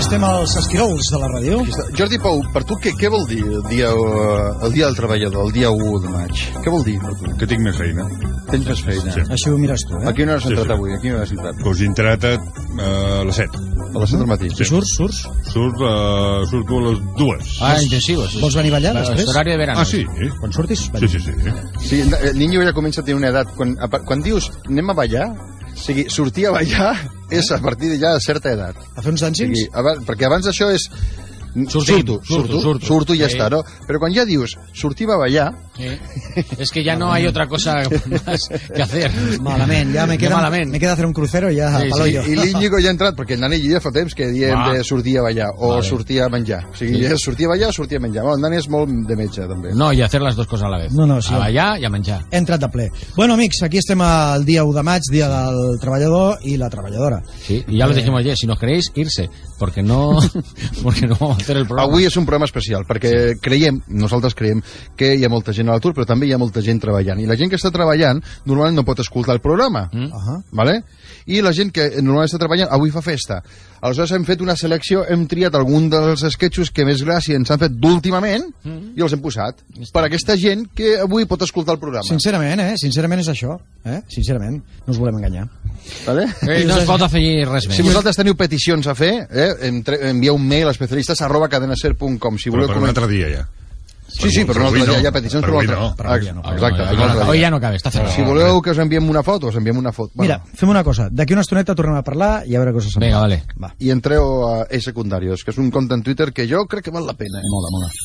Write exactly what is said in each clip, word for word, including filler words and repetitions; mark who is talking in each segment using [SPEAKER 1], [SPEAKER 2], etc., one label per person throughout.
[SPEAKER 1] estem als esquirols de la ràdio.
[SPEAKER 2] Jordi Pou, per tu què, què vol dir el dia, el dia del treballador, el dia u de maig? Què vol dir per tu?
[SPEAKER 3] Que tinc més feina.
[SPEAKER 2] Tens més feina.
[SPEAKER 3] Sí.
[SPEAKER 1] Així ho mires tu, eh?
[SPEAKER 2] A quina hora has
[SPEAKER 3] Sí,
[SPEAKER 2] entrat
[SPEAKER 3] sí.
[SPEAKER 2] avui? A quina hora has entrat?
[SPEAKER 3] Pues he entrat a, a les set.
[SPEAKER 2] A les set del matí.
[SPEAKER 1] Sí. Surts, surts?
[SPEAKER 3] Surt, uh, surto a les dues.
[SPEAKER 4] Ah, intensivo. Sí.
[SPEAKER 1] Vols venir a ballar
[SPEAKER 4] La-
[SPEAKER 1] després?
[SPEAKER 4] Horario de verano.
[SPEAKER 3] Ah, sí?
[SPEAKER 1] Quan surtis,
[SPEAKER 3] Sí, sí, sí.
[SPEAKER 2] Sí, el niño ja comença a tenir una edat. Quan, a, quan dius anem a ballar, o sigui, sortir a ballar és a partir de ja certa edat.
[SPEAKER 1] a fer uns
[SPEAKER 2] O
[SPEAKER 1] dancings?
[SPEAKER 2] sigui, abans, perquè abans això és...
[SPEAKER 4] Sortim,
[SPEAKER 2] surto,
[SPEAKER 4] surto,
[SPEAKER 2] surto,
[SPEAKER 4] surto.
[SPEAKER 2] surto i ja
[SPEAKER 4] Sí.
[SPEAKER 2] està, no? Però quan ja dius sortim a ballar,
[SPEAKER 4] Sí. Es que ya no hay otra cosa más que hacer.
[SPEAKER 1] Malament, ja me
[SPEAKER 4] Ja
[SPEAKER 1] queda,
[SPEAKER 4] malament.
[SPEAKER 1] me queda hacer un crucero i ja
[SPEAKER 4] Sí,
[SPEAKER 1] palo
[SPEAKER 4] sí.
[SPEAKER 1] jo.
[SPEAKER 2] i l'Íñigo ja ha entrat, perquè el Nani i jo ja fa temps que diem
[SPEAKER 4] Va.
[SPEAKER 2] de sortir a ballar o
[SPEAKER 4] Vale.
[SPEAKER 2] sortir a menjar. O sigui,
[SPEAKER 4] Sí.
[SPEAKER 2] és sortir a ballar o sortir a menjar. Bueno, el Nani és molt de metge, també.
[SPEAKER 4] No, y hacer las dos cosas a la vez.
[SPEAKER 1] No, no, sí.
[SPEAKER 4] A ballar y a menjar.
[SPEAKER 1] He entrat de ple. Bueno, amics, aquí estem al dia u de maig, dia del treballador i la treballadora.
[SPEAKER 4] Sí, y ya lo dijimos ayer, si nos queréis, irse, porque no, porque no vamos a hacer el programa.
[SPEAKER 2] Avui és un programa especial, perquè creiem, nosaltres creiem, que hi ha molta gent a l'atur, però també hi ha molta gent treballant. I la gent que està treballant normalment no pot escoltar el programa.
[SPEAKER 4] Mm.
[SPEAKER 1] Ahà.
[SPEAKER 2] Vale? I la gent que normalment està treballant avui fa festa. Aleshores hem fet una selecció, hem triat algun dels sketchos que més gràcia ens han fet d'últimament
[SPEAKER 4] Mm.
[SPEAKER 2] i els hem posat per a aquesta gent que avui pot escoltar el programa.
[SPEAKER 1] Sincerament, eh? Sincerament és això. Eh? Sincerament, no us volem enganyar.
[SPEAKER 2] Vale?
[SPEAKER 4] Eh, no es pot afegir res més.
[SPEAKER 2] Si vosaltres teniu peticions a fer, eh, entre- envieu un mail a especialistes arroba cadenaser punt com. Si
[SPEAKER 3] Però
[SPEAKER 2] voleu
[SPEAKER 3] per un
[SPEAKER 2] comentar...
[SPEAKER 3] altre dia, ja.
[SPEAKER 2] Sí, sí, però un altre
[SPEAKER 3] avui
[SPEAKER 2] dia
[SPEAKER 3] no.
[SPEAKER 2] hi ha peticions
[SPEAKER 3] Per
[SPEAKER 2] per un
[SPEAKER 3] avui
[SPEAKER 2] altre.
[SPEAKER 3] no.
[SPEAKER 1] Per avui ja no.
[SPEAKER 2] Ah, exacte,
[SPEAKER 4] Hoy
[SPEAKER 2] un
[SPEAKER 4] ya
[SPEAKER 2] altre
[SPEAKER 4] no- hoy
[SPEAKER 2] dia.
[SPEAKER 4] ya no cabe, está cerrado.
[SPEAKER 2] Si voleu que us enviem una foto, us enviem una foto.
[SPEAKER 1] Mira, fem una cosa. D'aquí una estoneta tornem a parlar i a veure què us sembla.
[SPEAKER 4] Venga, vale.
[SPEAKER 1] Va.
[SPEAKER 2] I entreu a E Secundarios, que és un compte en Twitter que jo crec que val la pena. Eh?
[SPEAKER 1] Mola, mola.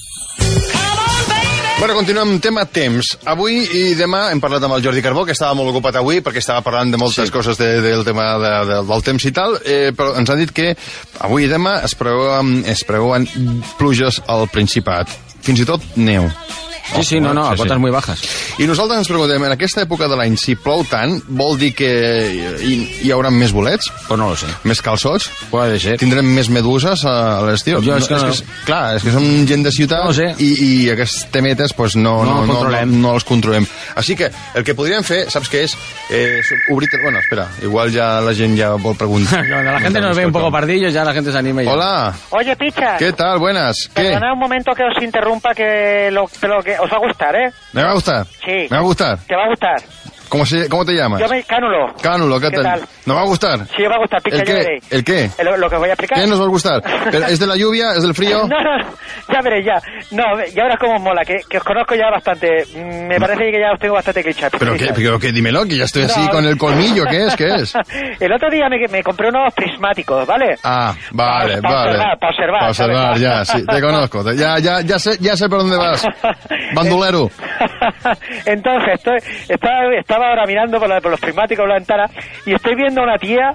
[SPEAKER 2] Bueno, continuem amb tema temps. Avui i demà hem parlat amb el Jordi Carbó, que estava molt ocupat avui perquè estava parlant de moltes sí. coses de, del tema de, de, del temps i tal, eh, però ens han dit que avui i demà es preveuen, es preveuen pluges al Principat. Fins i tot neu.
[SPEAKER 4] Sí, sí, no, no, a cotas muy bajas.
[SPEAKER 2] I nosaltres ens preguntem, en aquesta època de l'any, si plou tant, vol dir que hi, hi haurà més bolets?
[SPEAKER 4] Pues no lo sé.
[SPEAKER 2] Més calçots?
[SPEAKER 4] Puede ser.
[SPEAKER 2] Tindrem més meduses a, a l'estiu?
[SPEAKER 4] Jo és que no-
[SPEAKER 2] és, clar, és que som gent de ciutat
[SPEAKER 4] No ho sé.
[SPEAKER 2] i, i aquests temetes pues, no,
[SPEAKER 4] No
[SPEAKER 2] no,
[SPEAKER 4] els
[SPEAKER 2] no, no,
[SPEAKER 4] controlem.
[SPEAKER 2] no els controlem. Així que el que podríem fer, saps què és? Eh, obrir... Bueno, espera, igual ja la gent ja vol preguntar.
[SPEAKER 4] Cuando la gente nos ve un poco pardillos, ya la gente se anima y ya.
[SPEAKER 2] Hola,
[SPEAKER 5] Oye, Picha,
[SPEAKER 2] ¿qué tal? Buenas. ¿Qué?
[SPEAKER 5] perdona un momento que os interrumpa, que lo, pero que os va a gustar, ¿eh?
[SPEAKER 2] ¿Me va a gustar?
[SPEAKER 5] Sí.
[SPEAKER 2] ¿Me va a gustar?
[SPEAKER 5] Te va a gustar.
[SPEAKER 2] ¿Cómo, se, cómo te llamas?
[SPEAKER 5] Yo me... Cánulo.
[SPEAKER 2] Cánulo, ¿qué,
[SPEAKER 5] ¿Qué
[SPEAKER 2] tal?
[SPEAKER 5] tal?
[SPEAKER 2] ¿No va a gustar?
[SPEAKER 5] Sí, os va a gustar, Picha,
[SPEAKER 2] ¿El
[SPEAKER 5] ya
[SPEAKER 2] qué?
[SPEAKER 5] veréis.
[SPEAKER 2] ¿El qué?
[SPEAKER 5] Lo, lo que os voy a explicar.
[SPEAKER 2] ¿Qué nos va a gustar? ¿Pero ¿Es de la lluvia? ¿Es del frío?
[SPEAKER 5] No, no, ya veréis, ya. No, ya verás cómo os mola, que, que os conozco ya bastante. Mm, Me parece que ya os tengo bastante clichés.
[SPEAKER 2] ¿Pero qué? Pero que dímelo, que ya estoy así
[SPEAKER 5] No.
[SPEAKER 2] con el colmillo. ¿Qué es? ¿Qué es?
[SPEAKER 5] El otro día me, me compré unos prismáticos, ¿vale?
[SPEAKER 2] Ah, vale,
[SPEAKER 5] Para
[SPEAKER 2] vale.
[SPEAKER 5] observar, para observar,
[SPEAKER 2] Para observar,
[SPEAKER 5] ¿sabes?
[SPEAKER 2] ya, sí, te conozco. Te- Ya, ya, ya sé, ya sé por dónde vas. Bandolero.
[SPEAKER 5] Entonces, estoy, estaba, estaba ahora mirando por, la- por los prismáticos de la ventana y estoy viendo a una tía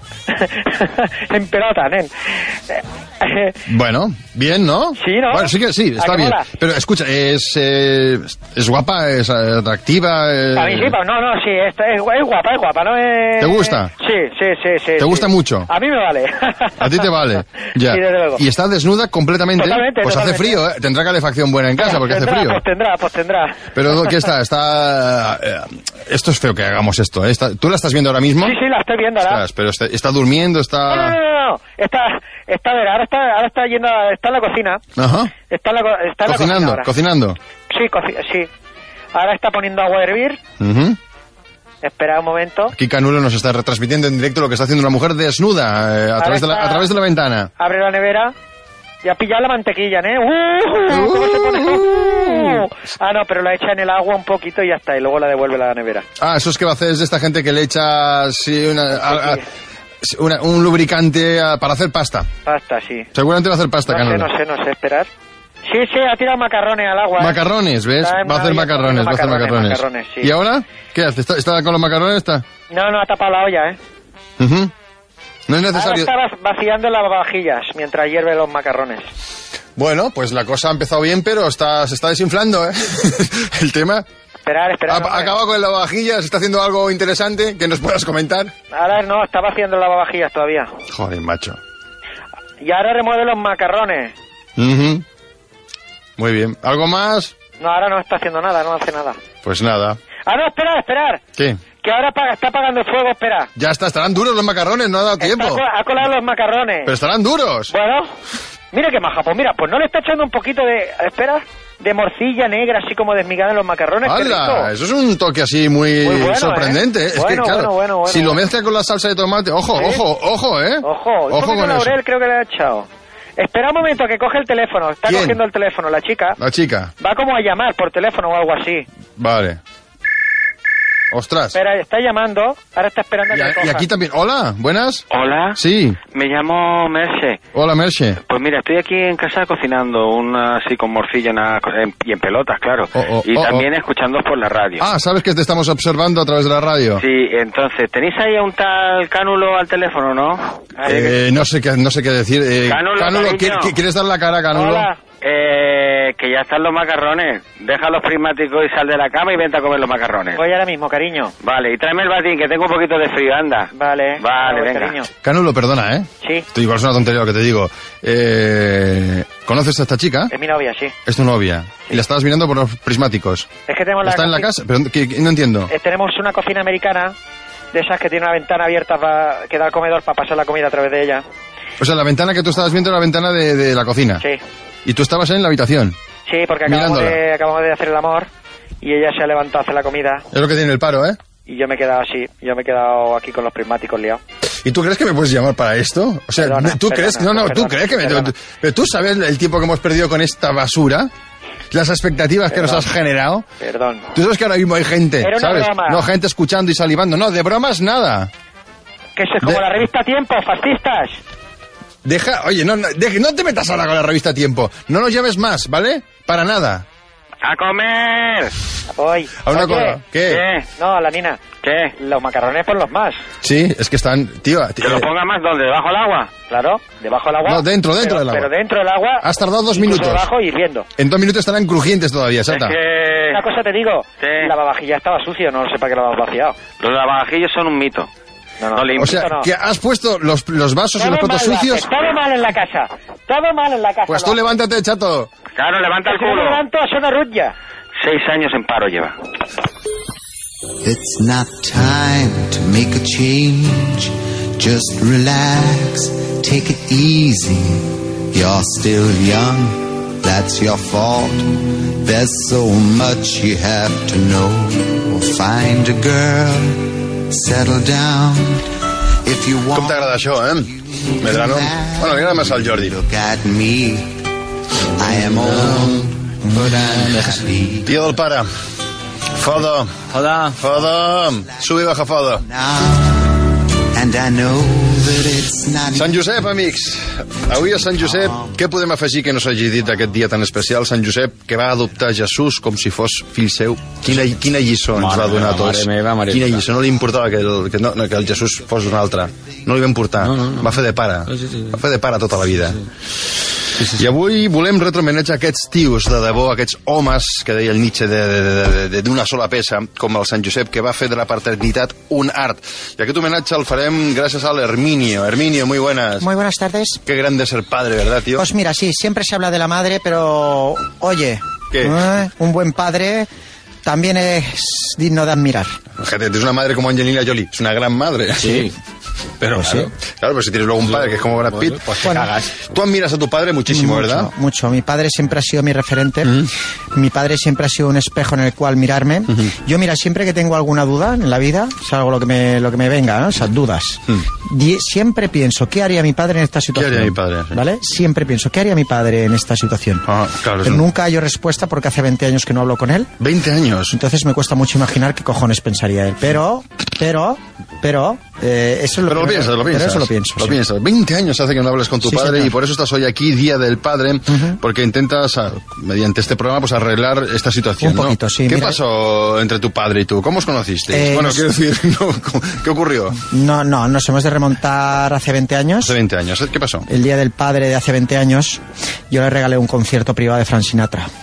[SPEAKER 5] en pelota, nen. Eh,
[SPEAKER 2] Bueno, bien, ¿no?
[SPEAKER 5] Sí, ¿no?
[SPEAKER 2] Bueno, sí que sí,
[SPEAKER 5] ¿A
[SPEAKER 2] está
[SPEAKER 5] que
[SPEAKER 2] bien.
[SPEAKER 5] mola?
[SPEAKER 2] Pero escucha, es, eh, es guapa, es atractiva. eh,
[SPEAKER 5] A mí sí, pero no, no, sí, esta es, es guapa, es guapa, ¿no? Es...
[SPEAKER 2] ¿Te gusta?
[SPEAKER 5] Sí, sí, sí, sí.
[SPEAKER 2] ¿Te
[SPEAKER 5] sí.
[SPEAKER 2] gusta mucho?
[SPEAKER 5] A mí me vale.
[SPEAKER 2] A ti te vale. Ya.
[SPEAKER 5] Sí, desde luego.
[SPEAKER 2] Y está desnuda completamente.
[SPEAKER 5] Totalmente,
[SPEAKER 2] Pues hace
[SPEAKER 5] totalmente.
[SPEAKER 2] frío, ¿eh? Tendrá calefacción buena en casa porque hace
[SPEAKER 5] Tendrá,
[SPEAKER 2] frío.
[SPEAKER 5] Pues tendrá, pues tendrá.
[SPEAKER 2] Pero ¿qué está? Está. eh, esto es feo que hagamos esto, ¿eh? Está- ¿Tú la estás viendo ahora mismo?
[SPEAKER 5] Sí, sí, la estoy viendo ahora.
[SPEAKER 2] Ostras, pero está, está durmiendo,
[SPEAKER 5] No, no,
[SPEAKER 2] está.
[SPEAKER 5] no, no, no. Está, está, a ver, ahora está, ahora está yendo, a- está en la cocina.
[SPEAKER 2] Ajá.
[SPEAKER 5] Está en la, co- está en la cocina
[SPEAKER 2] Cocinando,
[SPEAKER 5] ahora.
[SPEAKER 2] cocinando.
[SPEAKER 5] Sí, coci- sí. Ahora está poniendo agua a hervir.
[SPEAKER 2] Ujú.
[SPEAKER 5] Espera un momento.
[SPEAKER 2] Aquí Canulo nos está retransmitiendo en directo lo que está haciendo una mujer desnuda eh, a,
[SPEAKER 5] Ahora
[SPEAKER 2] través de la,
[SPEAKER 5] está-
[SPEAKER 2] a través de la ventana.
[SPEAKER 5] Abre la nevera. Y ha pillado la mantequilla, ¿eh? ¡Uh! ¿Cómo se pone? ¡Uh! Ah, no, pero la echa en el agua un poquito y ya está. Y luego la devuelve a la nevera.
[SPEAKER 2] Ah, eso es que va a hacer es de esta gente que le echa sí, una, a- a- una- un lubricante a- para hacer pasta.
[SPEAKER 5] Pasta, sí.
[SPEAKER 2] Seguramente va a hacer pasta,
[SPEAKER 5] No sé,
[SPEAKER 2] Canulo.
[SPEAKER 5] no sé, no sé, esperar. Sí, sí, ha tirado macarrones al agua. ¿eh?
[SPEAKER 2] Macarrones, ¿ves?
[SPEAKER 5] Está en
[SPEAKER 2] Va a hacer
[SPEAKER 5] una olla
[SPEAKER 2] macarrones, va a hacer
[SPEAKER 5] comiendo
[SPEAKER 2] macarrones.
[SPEAKER 5] macarrones, sí.
[SPEAKER 2] ¿Y ahora? ¿Qué hace? ¿Está, está con los macarrones? Está?
[SPEAKER 5] No, no, ha tapado la olla, ¿eh?
[SPEAKER 2] Ujú. No es
[SPEAKER 5] Ahora
[SPEAKER 2] necesario...
[SPEAKER 5] está va- vaciando las vajillas mientras hierve los macarrones.
[SPEAKER 2] Bueno, pues la cosa ha empezado bien, pero está, se está desinflando, ¿eh? El tema.
[SPEAKER 5] Esperar,
[SPEAKER 2] Ha,
[SPEAKER 5] esperar.
[SPEAKER 2] ha
[SPEAKER 5] hombre.
[SPEAKER 2] acabado con la vajilla, se está haciendo algo interesante que nos puedas comentar.
[SPEAKER 5] Ahora no, está vaciando las vajillas todavía.
[SPEAKER 2] Joder, macho.
[SPEAKER 5] Y ahora remueve los macarrones.
[SPEAKER 2] Ujú. Muy bien. ¿Algo más?
[SPEAKER 5] No, ahora no está haciendo nada, no hace nada.
[SPEAKER 2] Pues nada.
[SPEAKER 5] Ah, no, esperar, esperar.
[SPEAKER 2] ¿Qué?
[SPEAKER 5] que ahora paga, está apagando el fuego, espera.
[SPEAKER 2] Ya está, estarán duros los macarrones, no ha dado tiempo.
[SPEAKER 5] Está, ha colado los macarrones.
[SPEAKER 2] Pero estarán duros.
[SPEAKER 5] Bueno, mira qué maja, pues mira, pues no le está echando un poquito de, espera, de morcilla negra, así como desmigada en los macarrones.
[SPEAKER 2] ¡Hala! Eso es un toque así muy,
[SPEAKER 5] muy bueno,
[SPEAKER 2] sorprendente.
[SPEAKER 5] ¿eh?
[SPEAKER 2] Es
[SPEAKER 5] bueno,
[SPEAKER 2] que, claro,
[SPEAKER 5] bueno, bueno, bueno,
[SPEAKER 2] si
[SPEAKER 5] bueno.
[SPEAKER 2] lo mezcla con la salsa de tomate, ojo,
[SPEAKER 5] ¿Sí?
[SPEAKER 2] ojo, ojo, ¿eh?
[SPEAKER 5] Ojo, un
[SPEAKER 2] ojo
[SPEAKER 5] poquito
[SPEAKER 2] con
[SPEAKER 5] de
[SPEAKER 2] eso.
[SPEAKER 5] laurel creo que le ha echado. Espera un momento que coge el teléfono, está
[SPEAKER 2] ¿Quién?
[SPEAKER 5] cogiendo el teléfono la chica.
[SPEAKER 2] La chica.
[SPEAKER 5] Va como a llamar por teléfono o algo así.
[SPEAKER 2] Vale. Ostras.
[SPEAKER 5] Espera, está llamando, ahora está esperando a
[SPEAKER 2] Y,
[SPEAKER 5] que
[SPEAKER 2] a-
[SPEAKER 5] le coja.
[SPEAKER 2] y aquí también. Hola, buenas.
[SPEAKER 6] Hola,
[SPEAKER 2] Sí.
[SPEAKER 6] me llamo Merche.
[SPEAKER 2] Hola, Merche.
[SPEAKER 6] Pues mira, estoy aquí en casa cocinando una así con morcilla una- en- y en pelotas, claro.
[SPEAKER 2] Oh, oh,
[SPEAKER 6] y
[SPEAKER 2] oh,
[SPEAKER 6] también
[SPEAKER 2] oh.
[SPEAKER 6] escuchando por la radio.
[SPEAKER 2] Ah, ¿sabes que te estamos observando a través de la radio?
[SPEAKER 6] Sí, entonces, ¿tenéis ahí a un tal Cánulo al teléfono, no?
[SPEAKER 2] Eh, no sé qué, no sé qué decir. Eh,
[SPEAKER 6] Cánulo,
[SPEAKER 2] ¿qué-
[SPEAKER 6] cariño.
[SPEAKER 2] qué- ¿quieres dar la cara, Cánulo?
[SPEAKER 5] Hola.
[SPEAKER 6] Eh, que ya están los macarrones. Deja los prismáticos y sal de la cama y vente a comer los macarrones.
[SPEAKER 5] Voy ahora mismo, cariño.
[SPEAKER 6] Vale, y tráeme el batín, que tengo un poquito de frío, anda.
[SPEAKER 5] Vale.
[SPEAKER 6] Vale,
[SPEAKER 5] voy,
[SPEAKER 6] venga.
[SPEAKER 5] cariño.
[SPEAKER 2] Cánulo, perdona, ¿eh?
[SPEAKER 5] Sí,
[SPEAKER 2] Esto igual es una tontería lo que te digo. Eh, ¿Conoces a esta chica?
[SPEAKER 5] es mi novia, sí.
[SPEAKER 2] Es tu novia. Y la estabas mirando por los prismáticos.
[SPEAKER 5] Es que tenemos la
[SPEAKER 2] ¿Está en la
[SPEAKER 5] coci-
[SPEAKER 2] casa? Pero, ¿qué- qué? No entiendo.
[SPEAKER 5] Eh, tenemos una cocina americana, de esas que tiene una ventana abierta pa- que da al comedor para pasar la comida a través de ella.
[SPEAKER 2] O sea, la ventana que tú estabas viendo era la ventana de, de la cocina.
[SPEAKER 5] Sí,
[SPEAKER 2] Y tú estabas en la habitación.
[SPEAKER 5] sí, porque acabamos
[SPEAKER 2] Mirándola.
[SPEAKER 5] de, acabamos de hacer el amor y ella se ha levantado a hacer la comida
[SPEAKER 2] Es lo que tiene el paro, ¿eh?
[SPEAKER 5] y yo me he quedado así, yo me he quedado aquí con los prismáticos liados.
[SPEAKER 2] ¿Y tú crees que me puedes llamar para esto? O sea,
[SPEAKER 5] Perdona,
[SPEAKER 2] ¿tú
[SPEAKER 5] perdona,
[SPEAKER 2] crees que no, no, tú
[SPEAKER 5] perdona,
[SPEAKER 2] crees que me
[SPEAKER 5] perdona.
[SPEAKER 2] pero tú sabes el tiempo que hemos perdido con esta basura? Las expectativas que nos
[SPEAKER 5] Perdón.
[SPEAKER 2] has generado.
[SPEAKER 5] Perdón.
[SPEAKER 2] Tú sabes que ahora mismo hay gente,
[SPEAKER 5] Era una
[SPEAKER 2] ¿sabes?
[SPEAKER 5] broma.
[SPEAKER 2] No, gente escuchando y salivando. No, de bromas nada.
[SPEAKER 5] Que eso es como
[SPEAKER 2] De-
[SPEAKER 5] la revista Tiempo, fascistas.
[SPEAKER 2] Deja, oye, no, no, deje- no te metas ahora con la revista Tiempo. No nos llames más, ¿vale? Para nada.
[SPEAKER 6] ¡A comer!
[SPEAKER 5] Voy.
[SPEAKER 2] A una
[SPEAKER 5] Oye,
[SPEAKER 2] cosa. ¿Qué?
[SPEAKER 6] ¿Qué?
[SPEAKER 5] No, la nina.
[SPEAKER 6] ¿Qué?
[SPEAKER 5] Los macarrones por los más.
[SPEAKER 2] Sí, es que están, tío.
[SPEAKER 6] ¿Que lo ponga más donde? ¿Debajo del agua?
[SPEAKER 5] Claro, debajo del agua.
[SPEAKER 2] No, dentro, dentro
[SPEAKER 5] pero,
[SPEAKER 2] del agua.
[SPEAKER 5] Pero dentro del agua.
[SPEAKER 2] Has tardado dos
[SPEAKER 5] incluso
[SPEAKER 2] minutos.
[SPEAKER 5] Debajo hirviendo.
[SPEAKER 2] En dos minutos estarán crujientes todavía, Sata.
[SPEAKER 6] Es que
[SPEAKER 5] Una cosa te digo.
[SPEAKER 6] Sí.
[SPEAKER 5] La lavavajilla estaba sucia, no sé para qué la has vaciado.
[SPEAKER 6] los lavavajillos son un mito.
[SPEAKER 5] No, no.
[SPEAKER 6] No le
[SPEAKER 2] O sea,
[SPEAKER 5] no.
[SPEAKER 2] que has puesto los, los vasos y
[SPEAKER 5] Todo
[SPEAKER 2] los platos
[SPEAKER 5] mal lo
[SPEAKER 2] sucios.
[SPEAKER 5] haces, todo mal en la casa. Todo mal en la casa.
[SPEAKER 2] Pues
[SPEAKER 5] lo
[SPEAKER 2] tú
[SPEAKER 5] haces.
[SPEAKER 2] levántate, chato.
[SPEAKER 6] Claro, levanta el
[SPEAKER 5] Si no me
[SPEAKER 6] culo.
[SPEAKER 5] levanto, a una rutlla.
[SPEAKER 6] Seis años en paro lleva.
[SPEAKER 7] It's not time to make a change. Just relax, take it easy. You're still young, that's your fault. There's so much you have to know. Find a girl, settle down. If you want,
[SPEAKER 2] Com t'agrada això, eh? Medrano? Bueno, li agrada massa al Jordi.
[SPEAKER 7] look at me. I am old, but I'm happy
[SPEAKER 2] Dia del pare. Foda,
[SPEAKER 4] Hola.
[SPEAKER 2] foda. Sube i baja foda.
[SPEAKER 7] now. And I know that it's not
[SPEAKER 2] Sant Josep, amics. Avui a Sant Josep, què podem afegir que no s'hagi dit aquest dia tan especial? Sant Josep, que va adoptar Jesús com si fos fill seu. Quina, quina lliçó ens
[SPEAKER 4] Mare
[SPEAKER 2] va donar a
[SPEAKER 4] meva,
[SPEAKER 2] tots.
[SPEAKER 4] mare meva, mare
[SPEAKER 2] Quina
[SPEAKER 4] meva.
[SPEAKER 2] lliçó. No li importava que el, que, no, no, que el Jesús fos d'un altre. No li va importar.
[SPEAKER 4] No, no, no.
[SPEAKER 2] Va fer de pare.
[SPEAKER 4] Sí, sí, sí.
[SPEAKER 2] Va fer de pare tota la vida. Sí, sí, sí. I avui volem retromenejar aquests tios de debò, aquests homes, que deia el Nietzsche, de- de- de- de- d'una sola peça, com el Sant Josep, que va fer de la paternitat un art. I aquest homenatge el farem gràcies a l'Herminio. Herminio, muy buenas.
[SPEAKER 1] Muy buenas tardes.
[SPEAKER 2] Qué grande ser padre, ¿verdad, tío?
[SPEAKER 1] Pues mira, sí, siempre se habla de la madre, pero oye,
[SPEAKER 2] ¿Qué?
[SPEAKER 1] ¿eh? Un buen padre también es digno de admirar.
[SPEAKER 2] Fíjate, tienes una madre como Angelina Jolie, es una gran madre.
[SPEAKER 4] Sí.
[SPEAKER 2] Pero
[SPEAKER 4] Pues
[SPEAKER 2] claro,
[SPEAKER 4] sí.
[SPEAKER 2] claro, pero si tienes luego un padre que es como Brad Pitt,
[SPEAKER 4] Pues te
[SPEAKER 1] Bueno.
[SPEAKER 4] cagas.
[SPEAKER 2] tú admiras a tu padre muchísimo,
[SPEAKER 1] mucho,
[SPEAKER 2] ¿verdad?
[SPEAKER 1] Mucho. Mi padre siempre ha sido mi referente. Mi padre siempre ha sido un espejo en el cual mirarme. Yo, mira, siempre que tengo alguna duda en la vida, o algo lo que me, lo que me venga, ¿no? Esas dudas. di- siempre pienso, ¿qué haría mi padre en esta situación?
[SPEAKER 2] haría mi padre? Sí.
[SPEAKER 1] ¿Vale? Siempre pienso, ¿qué haría mi padre en esta situación?
[SPEAKER 2] Ah, claro, es
[SPEAKER 1] Pero
[SPEAKER 2] un-
[SPEAKER 1] nunca hallo respuesta porque hace veinte años que no hablo con él.
[SPEAKER 2] veinte años.
[SPEAKER 1] Entonces me cuesta mucho imaginar qué cojones pensaría él. Pero, pero, pero, eh, eso es lo
[SPEAKER 2] Pero lo
[SPEAKER 1] primero-
[SPEAKER 2] piensas, lo
[SPEAKER 1] pero
[SPEAKER 2] piensas.
[SPEAKER 1] eso lo pienso.
[SPEAKER 2] Lo
[SPEAKER 1] sí.
[SPEAKER 2] piensas. veinte años hace que no hables con tu
[SPEAKER 1] Sí,
[SPEAKER 2] padre
[SPEAKER 1] señor.
[SPEAKER 2] y por eso estás hoy aquí, Día del Padre, porque intentas, ah, mediante este programa, pues arreglar esta situación.
[SPEAKER 1] Un
[SPEAKER 2] ¿no?
[SPEAKER 1] poquito, sí,
[SPEAKER 2] ¿Qué
[SPEAKER 1] mira-
[SPEAKER 2] pasó entre tu padre y tú? ¿Cómo os conocisteis?
[SPEAKER 1] Eh,
[SPEAKER 2] bueno,
[SPEAKER 1] nos-
[SPEAKER 2] quiero decir, no, ¿qué ocurrió?
[SPEAKER 1] No, no, nos hemos de remontar hace veinte años.
[SPEAKER 2] Hace veinte años. ¿Qué pasó?
[SPEAKER 1] El Día del Padre de hace veinte años, yo le regalé un concierto privado de Frank Sinatra.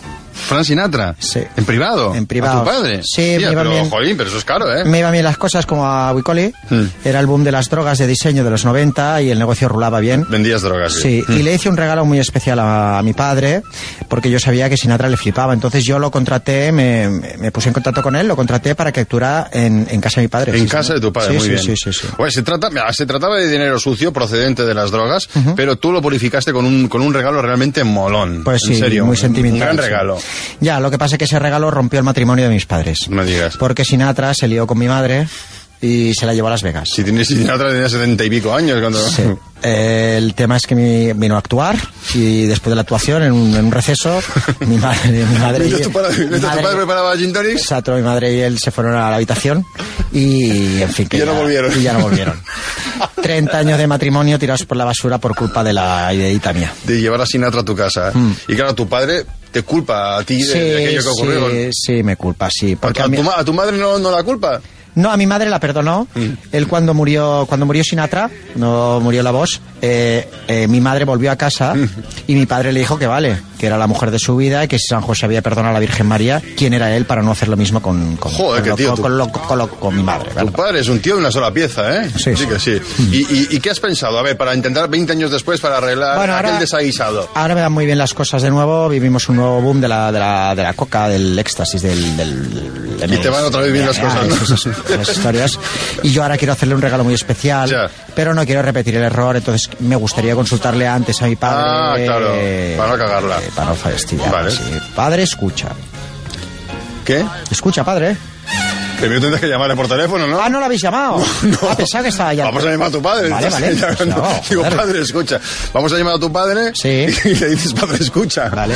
[SPEAKER 2] Frank Sinatra.
[SPEAKER 1] Sí.
[SPEAKER 2] ¿En privado?
[SPEAKER 1] En privado.
[SPEAKER 2] ¿A tu padre?
[SPEAKER 1] Sí,
[SPEAKER 2] Tía,
[SPEAKER 1] me iban
[SPEAKER 2] pero,
[SPEAKER 1] bien.
[SPEAKER 2] jolín, pero eso es caro, ¿eh?
[SPEAKER 1] Me iban bien las cosas como a Wicoli.
[SPEAKER 2] Mm.
[SPEAKER 1] Era el boom de las drogas de diseño de los noventa y el negocio rulaba bien.
[SPEAKER 2] Vendías drogas.
[SPEAKER 1] Sí,
[SPEAKER 2] Mm.
[SPEAKER 1] y le hice un regalo muy especial a, a mi padre, porque yo sabía que Sinatra le flipaba. Entonces yo lo contraté, me, me puse en contacto con él, lo contraté para que actuara en, en casa de mi padre.
[SPEAKER 2] En
[SPEAKER 1] Sí,
[SPEAKER 2] casa
[SPEAKER 1] sí.
[SPEAKER 2] de tu padre,
[SPEAKER 1] Sí,
[SPEAKER 2] muy
[SPEAKER 1] sí,
[SPEAKER 2] bien.
[SPEAKER 1] sí, sí, sí.
[SPEAKER 2] Bueno, se, trata, mira, se trataba de dinero sucio procedente de las drogas, pero tú lo purificaste con un, con un regalo realmente molón.
[SPEAKER 1] Pues
[SPEAKER 2] en
[SPEAKER 1] sí,
[SPEAKER 2] serio,
[SPEAKER 1] muy
[SPEAKER 2] un-
[SPEAKER 1] sentimental.
[SPEAKER 2] Un gran
[SPEAKER 1] sí.
[SPEAKER 2] regalo.
[SPEAKER 1] Ya, lo que pasa es que ese regalo rompió el matrimonio de mis padres.
[SPEAKER 2] No me digas.
[SPEAKER 1] Porque Sinatra se lió con mi madre y se la llevó a Las Vegas.
[SPEAKER 2] Si tienes Sinatra tenía setenta y pico años cuando...
[SPEAKER 1] Sí. Eh, el tema es que mi, vino a actuar y después de la actuación, en un, en un receso, mi madre, mi madre, y-
[SPEAKER 2] Mientras tu padre,
[SPEAKER 1] mi
[SPEAKER 2] mientras tu
[SPEAKER 1] madre-
[SPEAKER 2] padre preparaba gin tonics,
[SPEAKER 1] Exacto, mi madre y él se fueron a la habitación y, en fin, que
[SPEAKER 2] Y ya no volvieron.
[SPEAKER 1] Y ya no volvieron. treinta años de matrimonio tirados por la basura por culpa de la ideita mía.
[SPEAKER 2] de llevar a Sinatra a tu casa.
[SPEAKER 1] Mm.
[SPEAKER 2] Y claro, tu padre te culpa a ti de,
[SPEAKER 1] Sí,
[SPEAKER 2] de aquello que ocurrió.
[SPEAKER 1] sí, sí, me culpa, sí.
[SPEAKER 2] ¿A,
[SPEAKER 1] Porque
[SPEAKER 2] tu,
[SPEAKER 1] a mí-
[SPEAKER 2] a tu ma- a tu madre no, no la culpa?
[SPEAKER 1] No, a mi madre la perdonó. Él cuando murió, cuando murió Sinatra, no murió la voz, eh, eh, mi madre volvió a casa y mi padre le dijo que vale, que era la mujer de su vida y que si San José había perdonado a la Virgen María, ¿quién era él para no hacer lo mismo con, con,
[SPEAKER 2] Joder,
[SPEAKER 1] con
[SPEAKER 2] qué
[SPEAKER 1] lo-
[SPEAKER 2] tío,
[SPEAKER 1] con-
[SPEAKER 2] tú.
[SPEAKER 1] con lo- con lo- con mi madre?
[SPEAKER 2] Tu
[SPEAKER 1] ¿verdad?
[SPEAKER 2] padre es un tío de una sola pieza, ¿eh?
[SPEAKER 1] Sí, sí.
[SPEAKER 2] que sí. ¿Y, y, y qué has pensado? A ver, para intentar veinte años después, para arreglar
[SPEAKER 1] Bueno,
[SPEAKER 2] aquel
[SPEAKER 1] ahora-
[SPEAKER 2] desaguisado.
[SPEAKER 1] Ahora me dan muy bien las cosas de nuevo, vivimos un nuevo boom de la, de la, de la coca, del éxtasis, del... del, del
[SPEAKER 2] Y te van otra vez bien las
[SPEAKER 1] Ah,
[SPEAKER 2] cosas, ¿no?
[SPEAKER 1] esas- esas historias. Y yo ahora quiero hacerle un regalo muy especial,
[SPEAKER 2] Ya.
[SPEAKER 1] pero no quiero repetir el error, entonces me gustaría consultarle antes a mi padre.
[SPEAKER 2] Ah, claro,
[SPEAKER 1] eh,
[SPEAKER 2] para no cagarla.
[SPEAKER 1] eh, para no fastidiar.
[SPEAKER 2] Vale.
[SPEAKER 1] Sí. Padre, escucha.
[SPEAKER 2] ¿Qué?
[SPEAKER 1] Escucha, padre.
[SPEAKER 2] Primero tendrás que llamarle por teléfono, ¿no?
[SPEAKER 1] Ah, ¿no lo habéis llamado?
[SPEAKER 2] No.
[SPEAKER 1] Ah, pensaba que estaba ya.
[SPEAKER 2] Vamos a llamar a tu padre.
[SPEAKER 1] Vale,
[SPEAKER 2] Estás
[SPEAKER 1] vale.
[SPEAKER 2] llamando.
[SPEAKER 1] No,
[SPEAKER 2] Digo,
[SPEAKER 1] joder.
[SPEAKER 2] padre, escucha. Vamos a llamar a tu padre
[SPEAKER 1] Sí.
[SPEAKER 2] y le dices, padre, escucha.
[SPEAKER 1] Vale.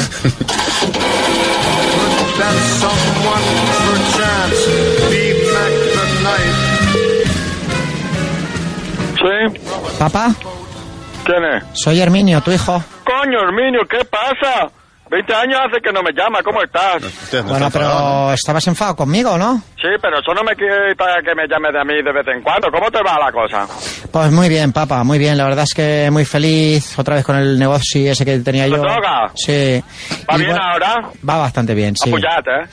[SPEAKER 6] ¿Sí?
[SPEAKER 1] Papá,
[SPEAKER 6] ¿Quién es?
[SPEAKER 1] soy Herminio, tu hijo.
[SPEAKER 6] Coño, Herminio, ¿qué pasa? veinte años hace que no me llama, ¿cómo estás?
[SPEAKER 2] Usted no
[SPEAKER 1] Bueno,
[SPEAKER 2] está enfadado,
[SPEAKER 1] pero estabas enfadado conmigo, ¿no?
[SPEAKER 6] Sí, pero eso no me quita que me llames de a mí de vez en cuando. ¿Cómo te va la cosa?
[SPEAKER 1] Pues muy bien, papá, muy bien. La verdad es que muy feliz otra vez con el negocio ese que tenía
[SPEAKER 6] ¿La
[SPEAKER 1] yo.
[SPEAKER 6] droga?
[SPEAKER 1] Sí.
[SPEAKER 6] ¿Va
[SPEAKER 1] Y
[SPEAKER 6] bien
[SPEAKER 1] bueno,
[SPEAKER 6] ahora?
[SPEAKER 1] Va bastante bien, sí.
[SPEAKER 6] Apoyate, ¿eh?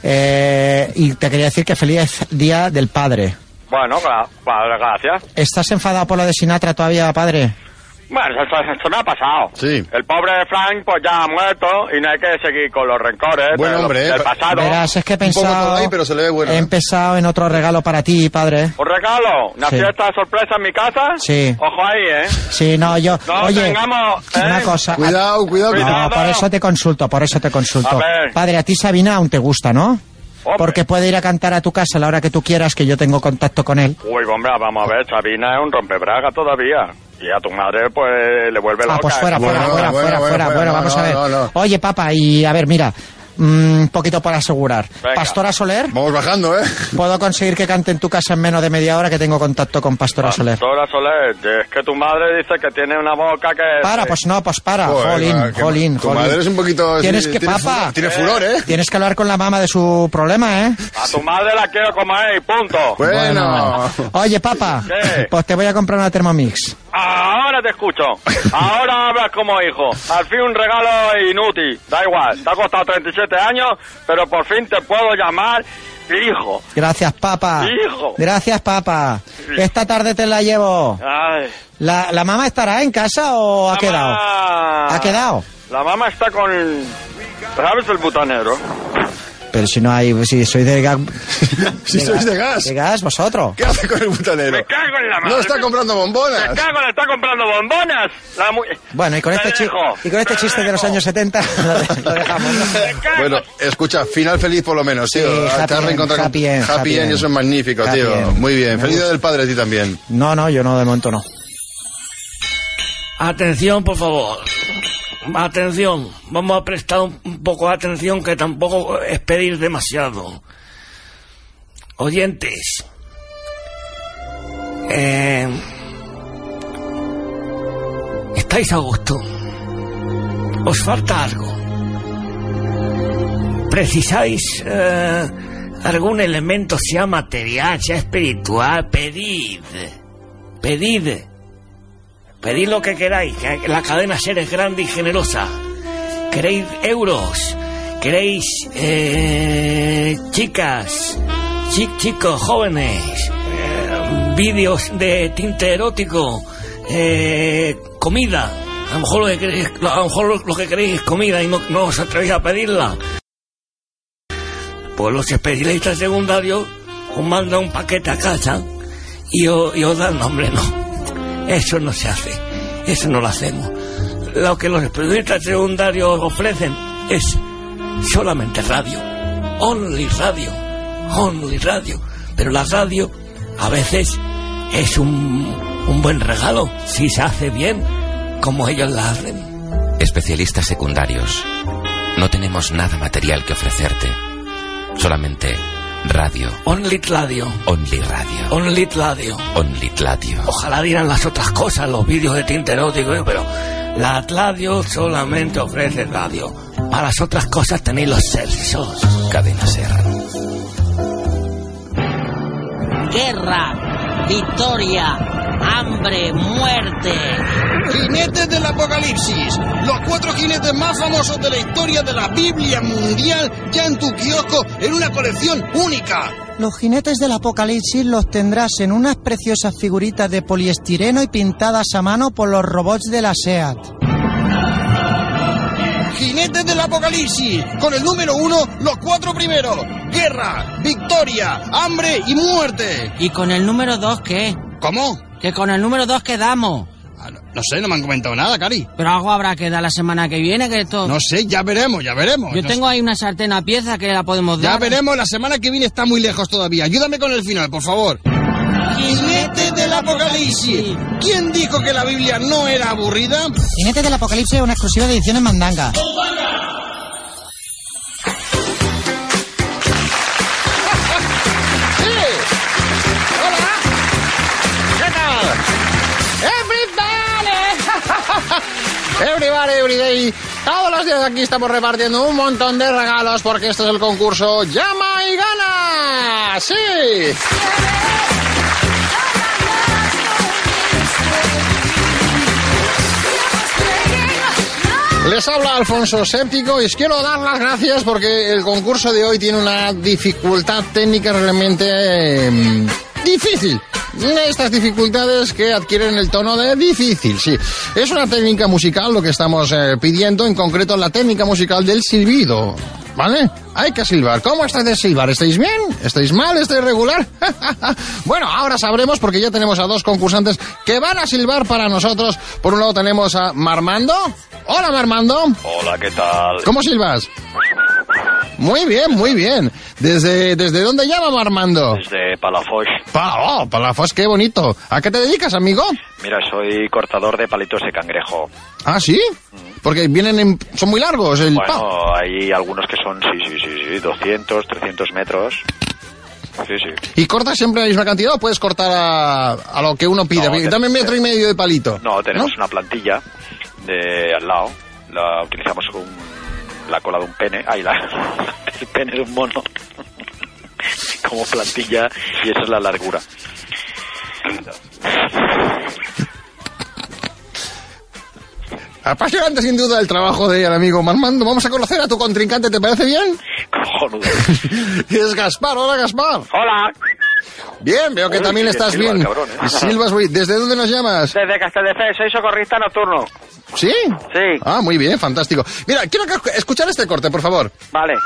[SPEAKER 1] Eh, y te quería decir que feliz Día del Padre.
[SPEAKER 6] Bueno, gra- vale, gracias.
[SPEAKER 1] ¿Estás enfadado por lo de Sinatra todavía, padre?
[SPEAKER 6] Bueno, eso, eso me ha pasado.
[SPEAKER 2] Sí.
[SPEAKER 6] El pobre Frank pues ya ha muerto y no hay que seguir con los rencores
[SPEAKER 2] Buen
[SPEAKER 6] de lo-
[SPEAKER 2] hombre, ¿eh?
[SPEAKER 6] del pasado.
[SPEAKER 1] Verás, es que he
[SPEAKER 2] Un poco
[SPEAKER 1] pensado...
[SPEAKER 2] todo ahí, pero se le ve bueno,
[SPEAKER 1] He
[SPEAKER 2] ¿eh?
[SPEAKER 1] empezado en otro regalo para ti, padre.
[SPEAKER 6] ¿Un regalo? ¿Una
[SPEAKER 1] Sí.
[SPEAKER 6] fiesta sorpresa en mi casa?
[SPEAKER 1] Sí.
[SPEAKER 6] Ojo ahí, ¿eh?
[SPEAKER 1] Sí, no, yo...
[SPEAKER 6] No
[SPEAKER 1] Oye,
[SPEAKER 6] tengamos, ¿eh?
[SPEAKER 1] una cosa...
[SPEAKER 2] Cuidado, cuidado.
[SPEAKER 1] No,
[SPEAKER 6] Cuidado.
[SPEAKER 1] por eso te consulto, por eso te consulto.
[SPEAKER 6] A ver.
[SPEAKER 1] Padre, a ti Sabina aún te gusta, ¿no?
[SPEAKER 6] Hombre.
[SPEAKER 1] Porque puede ir a cantar a tu casa a la hora que tú quieras, que yo tengo contacto con él.
[SPEAKER 6] Uy, hombre, vamos a ver, Sabina es un rompebraga todavía. Y a tu madre, pues, le vuelve loca.
[SPEAKER 1] Ah, pues fuera, fuera,
[SPEAKER 2] Bueno,
[SPEAKER 1] fuera,
[SPEAKER 2] bueno,
[SPEAKER 1] fuera,
[SPEAKER 2] bueno,
[SPEAKER 1] fuera,
[SPEAKER 2] bueno,
[SPEAKER 1] fuera,
[SPEAKER 2] no,
[SPEAKER 1] vamos
[SPEAKER 2] no,
[SPEAKER 1] a ver.
[SPEAKER 2] no, no.
[SPEAKER 1] Oye, papá, y a ver, mira, mm, un poquito para asegurar.
[SPEAKER 6] Venga.
[SPEAKER 1] Pastora Soler,
[SPEAKER 2] Vamos bajando, ¿eh?
[SPEAKER 1] ¿puedo conseguir que cante en tu casa en menos de media hora que tengo contacto con Pastora Soler?
[SPEAKER 6] Pastora Soler, es que tu madre dice que tiene una boca que...
[SPEAKER 1] Para, pues no, pues para.
[SPEAKER 2] Joder,
[SPEAKER 1] Jolín,
[SPEAKER 2] que-
[SPEAKER 1] jolín,
[SPEAKER 2] tu
[SPEAKER 1] jolín.
[SPEAKER 2] madre es un poquito...
[SPEAKER 1] Tienes
[SPEAKER 2] sí,
[SPEAKER 1] que,
[SPEAKER 2] tiene
[SPEAKER 1] papá,
[SPEAKER 2] furor- Tiene furor, ¿eh?
[SPEAKER 1] tienes que hablar con la mamá de su problema, ¿eh?
[SPEAKER 6] A tu madre la quiero como es y punto.
[SPEAKER 2] Bueno.
[SPEAKER 1] Oye, papá,
[SPEAKER 6] ¿Qué?
[SPEAKER 1] pues te voy a comprar una Thermomix.
[SPEAKER 6] Ahora te escucho. Ahora hablas como hijo. Al fin un regalo inútil. Da igual. Te ha costado treinta y siete años, pero por fin te puedo llamar hijo.
[SPEAKER 1] Gracias, papá.
[SPEAKER 6] Hijo.
[SPEAKER 1] Gracias, papá. Esta tarde te la llevo.
[SPEAKER 6] Ay.
[SPEAKER 1] ¿La, la mamá estará en casa o ha quedado?
[SPEAKER 6] Mamá.
[SPEAKER 1] ¿Ha quedado?
[SPEAKER 6] La mamá está con... ¿Sabes el butanero?
[SPEAKER 1] Pero si no hay, si sois de gas...
[SPEAKER 2] Si sois de gas.
[SPEAKER 1] ¿De gas vosotros?
[SPEAKER 2] ¿Qué hace con el butanero?
[SPEAKER 6] Me cago en la madre.
[SPEAKER 2] No está comprando bombonas.
[SPEAKER 6] Me cago en... Está comprando bombonas. La mu-
[SPEAKER 1] Bueno, y con
[SPEAKER 6] Te
[SPEAKER 1] este, chi-
[SPEAKER 6] dejo,
[SPEAKER 1] y con este
[SPEAKER 6] te
[SPEAKER 1] chiste de los
[SPEAKER 6] dejo.
[SPEAKER 1] años setenta lo, de- lo dejamos, ¿no?
[SPEAKER 6] Me cago.
[SPEAKER 2] Bueno, escucha, final feliz por lo menos,
[SPEAKER 1] Sí,
[SPEAKER 2] tío.
[SPEAKER 1] happy
[SPEAKER 2] Te has
[SPEAKER 1] end,
[SPEAKER 2] reencontrado con-
[SPEAKER 1] happy end,
[SPEAKER 2] Happy
[SPEAKER 1] happy
[SPEAKER 2] end,
[SPEAKER 1] end.
[SPEAKER 2] y eso es magnífico,
[SPEAKER 1] Happy
[SPEAKER 2] tío.
[SPEAKER 1] end.
[SPEAKER 2] Muy bien.
[SPEAKER 1] Me
[SPEAKER 2] Feliz día
[SPEAKER 1] gusta.
[SPEAKER 2] del padre a ti también.
[SPEAKER 1] No, no, yo no, de momento no.
[SPEAKER 8] Atención, por favor. Atención. Vamos a prestar un un poco de atención, que tampoco es pedir demasiado. Oyentes. Eh, ¿Estáis a gusto? ¿Os falta algo? ¿Precisáis eh, algún elemento, sea material, sea espiritual? Pedid. Pedid. Pedid lo que queráis, que la cadena SER es grande y generosa. ¿Queréis euros? queréis, eh, chicas, chi- chicos, jóvenes, eh, vídeos de tinte erótico, eh, comida, a lo mejor lo que queréis, a lo mejor lo, lo que queréis es comida y no, no os atrevéis a pedirla, pues los especialistas secundarios os mandan un paquete a casa y os, y os dan, no, hombre, no, eso no se hace, eso no lo hacemos. Lo que los especialistas secundarios ofrecen es solamente radio, only radio, only radio, pero la radio a veces es un, un buen regalo si se hace bien como ellos la hacen.
[SPEAKER 9] Especialistas secundarios, no tenemos nada material que ofrecerte, solamente radio.
[SPEAKER 8] Only radio.
[SPEAKER 9] Only radio.
[SPEAKER 8] Only radio.
[SPEAKER 9] Only radio.
[SPEAKER 8] Ojalá dieran las otras cosas, los vídeos de tinte erótico, pero la radio solamente ofrece radio. Para las otras cosas tenéis los sexos.
[SPEAKER 9] Cadena Ser.
[SPEAKER 10] Guerra, victoria, hambre, muerte.
[SPEAKER 11] Jinetes del Apocalipsis, los cuatro jinetes más famosos de la historia de la Biblia mundial, ya en tu kiosco en una colección única.
[SPEAKER 1] Los jinetes del Apocalipsis los tendrás en unas preciosas figuritas de poliestireno y pintadas a mano por los robots de la SEAT.
[SPEAKER 11] Jinetes del Apocalipsis, con el número uno, los cuatro primeros. Guerra, victoria, hambre y muerte.
[SPEAKER 10] ¿Y con el número dos qué?
[SPEAKER 11] ¿Cómo?
[SPEAKER 10] Que con el número dos quedamos.
[SPEAKER 11] Ah, no, no sé, no me han comentado nada, Cari.
[SPEAKER 10] Pero algo habrá que dar la semana que viene, que esto...
[SPEAKER 11] No sé, ya veremos, ya veremos.
[SPEAKER 10] Yo
[SPEAKER 11] no
[SPEAKER 10] tengo
[SPEAKER 11] sé.
[SPEAKER 10] ahí una sartén a pieza que la podemos
[SPEAKER 11] Ya
[SPEAKER 10] dar.
[SPEAKER 11] veremos, la semana que viene está muy lejos todavía. Ayúdame con el final, por favor. Jinetes del Apocalipsis. ¿Quién dijo que la Biblia no era aburrida?
[SPEAKER 1] Jinetes del Apocalipsis es una exclusiva de Ediciones Mandanga.
[SPEAKER 2] Everybody, everyday. Todos los días aquí estamos repartiendo un montón de regalos porque este es el concurso Llama y Gana. ¡Sí! Les habla Alfonso Séptico y os quiero dar las gracias porque el concurso de hoy tiene una dificultad técnica realmente eh, difícil. Estas dificultades que adquieren el tono de difícil, sí. Es una técnica musical lo que estamos eh, pidiendo, en concreto la técnica musical del silbido, ¿vale? Hay que silbar. ¿Cómo estáis de silbar? ¿Estáis bien? ¿Estáis mal? ¿Estáis regular? Bueno, ahora sabremos porque ya tenemos a dos concursantes que van a silbar para nosotros. Por un lado tenemos a Marmando. Hola, Marmando.
[SPEAKER 6] Hola, ¿qué tal?
[SPEAKER 2] ¿Cómo silbas? Muy bien, muy bien. ¿Desde, desde dónde llama Armando?
[SPEAKER 6] Desde Palafox.
[SPEAKER 2] Pa, oh, Palafox, qué bonito. ¿A qué te dedicas, amigo?
[SPEAKER 6] Mira, soy cortador de palitos de cangrejo.
[SPEAKER 2] ¿Ah, sí? Porque vienen en, son muy largos el
[SPEAKER 6] Bueno,
[SPEAKER 2] pa.
[SPEAKER 6] hay algunos que son, sí, sí, sí, sí, doscientos, trescientos metros. Sí, sí.
[SPEAKER 2] ¿Y cortas siempre la misma cantidad o puedes cortar a, a lo que uno pide?
[SPEAKER 6] No, te-
[SPEAKER 2] Dame metro y medio de palito.
[SPEAKER 6] No, tenemos
[SPEAKER 2] ¿No?
[SPEAKER 6] una plantilla de al lado. La utilizamos con la cola de un pene. Ay, la, el pene de un mono. Como plantilla, y esa es la largura.
[SPEAKER 2] Apasionante sin duda el trabajo de el amigo Marmando. Vamos a conocer a tu contrincante, ¿te parece bien?
[SPEAKER 6] Cojonudo.
[SPEAKER 2] Es Gaspar. Hola, Gaspar.
[SPEAKER 6] Hola.
[SPEAKER 2] Bien, veo que
[SPEAKER 6] Uy,
[SPEAKER 2] también
[SPEAKER 6] sí,
[SPEAKER 2] estás
[SPEAKER 6] silba el
[SPEAKER 2] bien.
[SPEAKER 6] cabrón, ¿eh?
[SPEAKER 2] Silvas, güey. ¿Desde dónde nos llamas?
[SPEAKER 5] Desde Castelldefels, soy socorrista nocturno.
[SPEAKER 2] ¿Sí?
[SPEAKER 5] Sí.
[SPEAKER 2] Ah, muy bien, fantástico. Mira, quiero que escuchar este corte, por favor.
[SPEAKER 5] Vale.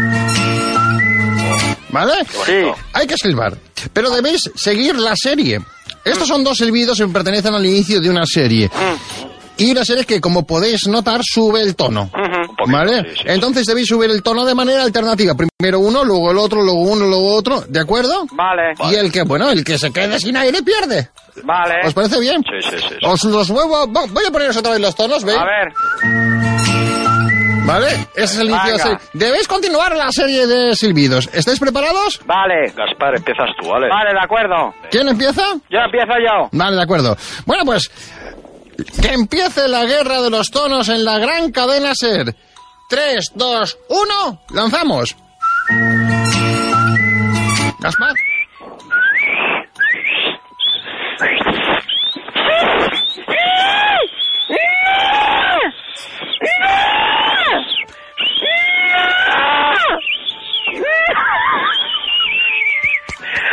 [SPEAKER 2] ¿Vale?
[SPEAKER 5] Sí.
[SPEAKER 2] Hay que silbar. Pero debéis seguir la serie. Estos son dos silbidos que pertenecen al inicio de una serie. Y una serie que, como podéis notar, sube el tono. ¿Vale?
[SPEAKER 6] sí, sí,
[SPEAKER 2] Entonces debéis subir el tono de manera alternativa. Primero uno, luego el otro, luego uno, luego otro. ¿De acuerdo?
[SPEAKER 5] Vale.
[SPEAKER 2] Y el que, bueno, el que se quede sin aire pierde.
[SPEAKER 5] Vale.
[SPEAKER 2] ¿Os parece bien?
[SPEAKER 6] Sí, sí, sí. sí.
[SPEAKER 2] Os los vuelvo... Voy a poneros otra vez los tonos, ¿veis?
[SPEAKER 5] A ver.
[SPEAKER 2] ¿Vale? Ese es el inicio de la
[SPEAKER 5] Venga.
[SPEAKER 2] serie. Debéis continuar la serie de silbidos. ¿Estáis preparados?
[SPEAKER 5] Vale.
[SPEAKER 6] Gaspar, empiezas tú, ¿vale?
[SPEAKER 5] Vale, de acuerdo.
[SPEAKER 2] ¿Quién empieza?
[SPEAKER 5] Yo empiezo yo.
[SPEAKER 2] Vale, de acuerdo. Bueno, pues... Que empiece la guerra de los tonos en la gran cadena SER. tres, dos, uno... ¡Lanzamos! Gaspar.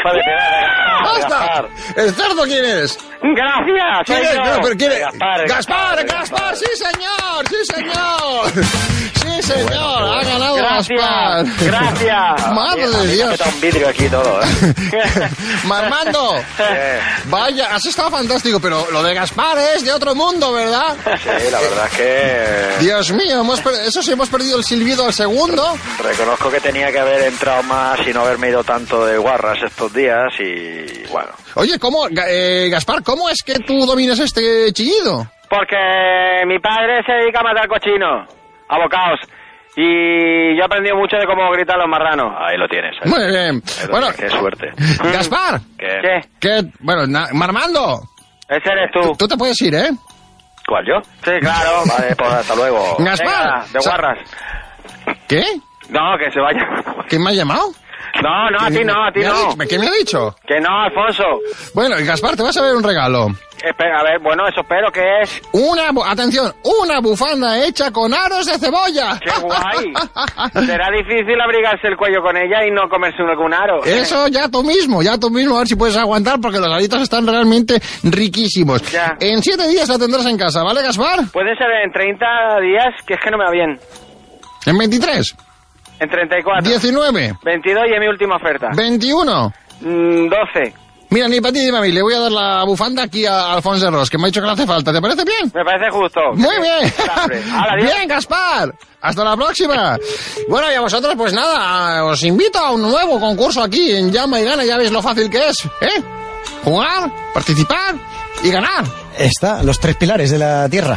[SPEAKER 5] Padre Piedad,
[SPEAKER 2] ¡Basta!
[SPEAKER 5] Gaspar.
[SPEAKER 2] ¿El cerdo quién es?
[SPEAKER 5] Gracias, soy
[SPEAKER 2] ¿Quién es?
[SPEAKER 5] yo.
[SPEAKER 2] No, pero ¿quién es?
[SPEAKER 5] Gaspar,
[SPEAKER 2] Gaspar, Gaspar, sí señor, sí señor. Sí señor, ha ganado
[SPEAKER 5] Gracias,
[SPEAKER 2] Gaspar.
[SPEAKER 5] gracias.
[SPEAKER 2] Madre
[SPEAKER 5] Mira,
[SPEAKER 2] de
[SPEAKER 5] me
[SPEAKER 2] Dios.
[SPEAKER 5] quita un vidrio aquí y todo, ¿eh?
[SPEAKER 2] Marmando, vaya, has estado fantástico, pero lo de Gaspar es de otro mundo, ¿verdad?
[SPEAKER 5] Sí, la verdad es que...
[SPEAKER 2] Dios mío, hemos per- eso sí, hemos perdido el silbido al segundo.
[SPEAKER 5] Reconozco que tenía que haber entrado más y no haberme ido tanto de guarras estos días y bueno.
[SPEAKER 2] Oye, ¿cómo, Ga- eh, Gaspar, cómo es que tú dominas este chillido?
[SPEAKER 5] Porque mi padre se dedica a matar cochinos, a bocaos. Y yo he aprendido mucho de cómo gritan los marranos. Ahí lo tienes. Ahí.
[SPEAKER 2] Muy bien.
[SPEAKER 5] Ahí lo
[SPEAKER 2] Bueno,
[SPEAKER 5] tienes, qué suerte.
[SPEAKER 2] Gaspar,
[SPEAKER 5] ¿Qué? ¿Qué?
[SPEAKER 2] que, bueno, na- Marmando,
[SPEAKER 5] Ese eres tú.
[SPEAKER 2] tú te puedes ir, ¿eh?
[SPEAKER 5] ¿Cuál, yo? Sí, claro. Vale, pues hasta luego.
[SPEAKER 2] Gaspar.
[SPEAKER 5] Venga, de
[SPEAKER 2] Sa-
[SPEAKER 5] guarras.
[SPEAKER 2] ¿Qué?
[SPEAKER 5] No, que se vaya.
[SPEAKER 2] ¿Quién me ha llamado?
[SPEAKER 5] No, no, a ti no, a ti
[SPEAKER 2] ¿Me ha
[SPEAKER 5] no.
[SPEAKER 2] dicho- ¿Qué me ha dicho?
[SPEAKER 5] Que no, Alfonso.
[SPEAKER 2] Bueno, y Gaspar, te vas a ver un regalo.
[SPEAKER 5] Espera, a ver, bueno, eso espero que es...
[SPEAKER 2] Una, bu- atención, una bufanda hecha con aros de cebolla.
[SPEAKER 5] ¡Qué guay! Será difícil abrigarse el cuello con ella y no comerse uno con un aro.
[SPEAKER 2] Eso ya tú mismo, ya tú mismo, a ver si puedes aguantar, porque los aritos están realmente riquísimos.
[SPEAKER 5] Ya.
[SPEAKER 2] En siete días la tendrás en casa, ¿vale, Gaspar?
[SPEAKER 5] Puede ser en treinta días, que es que no me va bien.
[SPEAKER 2] En veintitrés,
[SPEAKER 5] En treinta y cuatro.
[SPEAKER 2] diecinueve,
[SPEAKER 5] veintidós y en mi última oferta.
[SPEAKER 2] veintiuno.
[SPEAKER 5] Mm, doce.
[SPEAKER 2] Mira, ni para ti ni para mí, le voy a dar la bufanda aquí a Alfonso Ross, que me ha dicho que le hace falta. ¿Te parece bien?
[SPEAKER 5] Me parece justo.
[SPEAKER 2] Muy bien.
[SPEAKER 5] Siempre. Hala, adiós.
[SPEAKER 2] Bien, Gaspar. Hasta la próxima. Bueno, y a vosotros, pues nada, os invito a un nuevo concurso aquí en Llama y Gana. Ya veis lo fácil que es, ¿eh? Jugar, participar y ganar.
[SPEAKER 1] Está, los tres pilares de la Tierra.